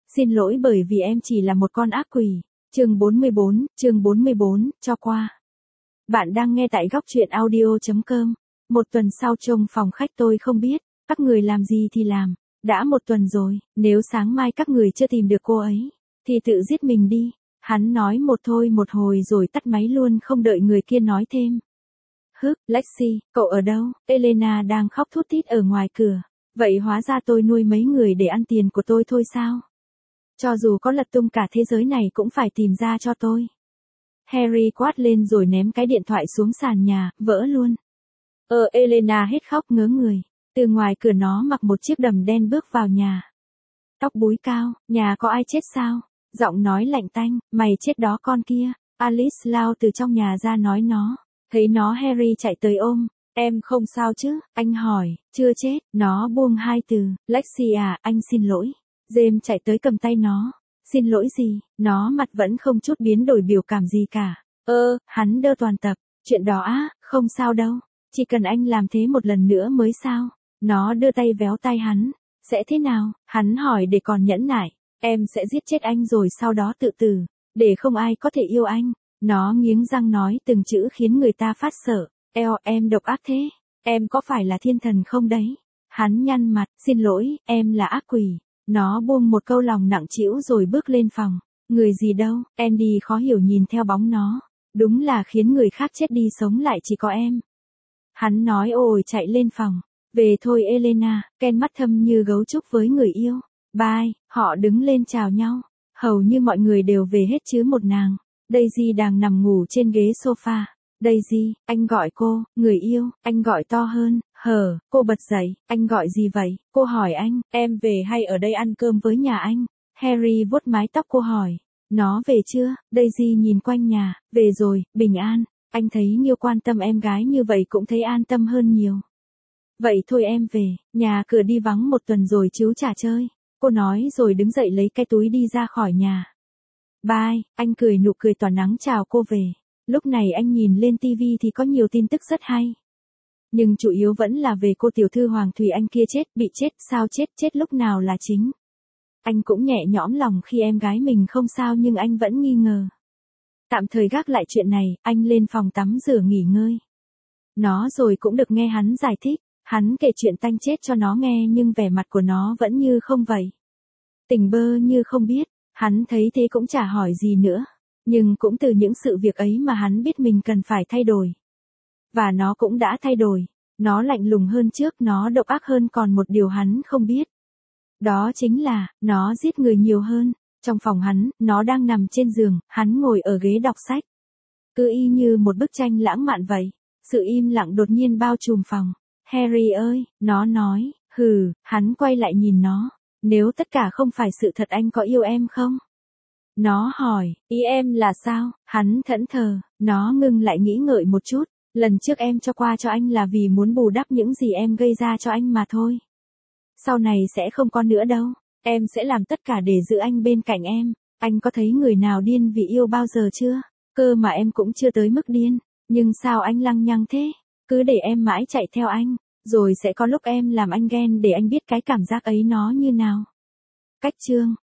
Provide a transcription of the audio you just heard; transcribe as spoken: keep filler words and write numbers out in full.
Xin lỗi bởi vì em chỉ là một con ác quỷ. Chương bốn mươi bốn, chương bốn mươi bốn, cho qua. Bạn đang nghe tại góc truyện audio chấm com. Một tuần sau trông phòng khách tôi không biết, các người làm gì thì làm. Đã một tuần rồi, nếu sáng mai các người chưa tìm được cô ấy, thì tự giết mình đi. Hắn nói một thôi một hồi rồi tắt máy luôn không đợi người kia nói thêm. Hức, Lexi, cậu ở đâu? Elena đang khóc thút thít ở ngoài cửa. Vậy hóa ra tôi nuôi mấy người để ăn tiền của tôi thôi sao? Cho dù có lật tung cả thế giới này cũng phải tìm ra cho tôi. Harry quát lên rồi ném cái điện thoại xuống sàn nhà, vỡ luôn. Ờ Elena hết khóc ngớ người. Từ ngoài cửa nó mặc một chiếc đầm đen bước vào nhà. Tóc búi cao, nhà có ai chết sao? Giọng nói lạnh tanh, mày chết đó con kia. Alice lao từ trong nhà ra nói nó. Thấy nó Harry chạy tới ôm. Em không sao chứ? Anh hỏi, chưa chết. Nó buông hai từ, Lexi à, anh xin lỗi. James chạy tới cầm tay nó. Xin lỗi gì? Nó mặt vẫn không chút biến đổi biểu cảm gì cả. Ơ, hắn đơ toàn tập. Chuyện đó á, không sao đâu. Chỉ cần anh làm thế một lần nữa mới sao. Nó đưa tay véo tay hắn. Sẽ thế nào? Hắn hỏi để còn nhẫn nại. Em sẽ giết chết anh rồi sau đó tự tử. Để không ai có thể yêu anh. Nó nghiến răng nói từng chữ khiến người ta phát sợ. Eo, em độc ác thế. Em có phải là thiên thần không đấy? Hắn nhăn mặt, xin lỗi, em là ác quỷ. Nó buông một câu lòng nặng trĩu rồi bước lên phòng. Người gì đâu? Andy khó hiểu nhìn theo bóng nó. Đúng là khiến người khác chết đi sống lại chỉ có em. Hắn nói ôi chạy lên phòng. Về thôi Elena, Ken mắt thâm như gấu trúc với người yêu. Bye, họ đứng lên chào nhau. Hầu như mọi người đều về hết chứ một nàng. Daisy đang nằm ngủ trên ghế sofa. Daisy, anh gọi cô, người yêu, anh gọi to hơn, hờ, cô bật dậy, anh gọi gì vậy? Cô hỏi anh, em về hay ở đây ăn cơm với nhà anh? Harry vuốt mái tóc cô hỏi, nó về chưa? Daisy nhìn quanh nhà, về rồi, bình an, anh thấy Nghiêu quan tâm em gái như vậy cũng thấy an tâm hơn nhiều. Vậy thôi em về, nhà cửa đi vắng một tuần rồi chứ chả chơi. Cô nói rồi đứng dậy lấy cái túi đi ra khỏi nhà. Bye, anh cười nụ cười tỏa nắng chào cô về. Lúc này anh nhìn lên tivi thì có nhiều tin tức rất hay. Nhưng chủ yếu vẫn là về cô tiểu thư Hoàng Thùy Anh kia chết, bị chết, sao chết, chết lúc nào là chính. Anh cũng nhẹ nhõm lòng khi em gái mình không sao nhưng anh vẫn nghi ngờ. Tạm thời gác lại chuyện này, anh lên phòng tắm rửa nghỉ ngơi. Nó rồi cũng được nghe hắn giải thích, hắn kể chuyện tanh chết cho nó nghe nhưng vẻ mặt của nó vẫn như không vậy. Tỉnh bơ như không biết, hắn thấy thế cũng chả hỏi gì nữa. Nhưng cũng từ những sự việc ấy mà hắn biết mình cần phải thay đổi. Và nó cũng đã thay đổi. Nó lạnh lùng hơn trước, nó độc ác hơn còn một điều hắn không biết. Đó chính là, nó giết người nhiều hơn. Trong phòng hắn, nó đang nằm trên giường, hắn ngồi ở ghế đọc sách. Cứ y như một bức tranh lãng mạn vậy. Sự im lặng đột nhiên bao trùm phòng. Harry ơi, nó nói, hừ, hắn quay lại nhìn nó. Nếu tất cả không phải sự thật anh có yêu em không? Nó hỏi, ý em là sao? Hắn thẫn thờ, nó ngưng lại nghĩ ngợi một chút. Lần trước em cho qua cho anh là vì muốn bù đắp những gì em gây ra cho anh mà thôi. Sau này sẽ không có nữa đâu. Em sẽ làm tất cả để giữ anh bên cạnh em. Anh có thấy người nào điên vì yêu bao giờ chưa? Cơ mà em cũng chưa tới mức điên. Nhưng sao anh lăng nhăng thế? Cứ để em mãi chạy theo anh. Rồi sẽ có lúc em làm anh ghen để anh biết cái cảm giác ấy nó như nào. Cách chương.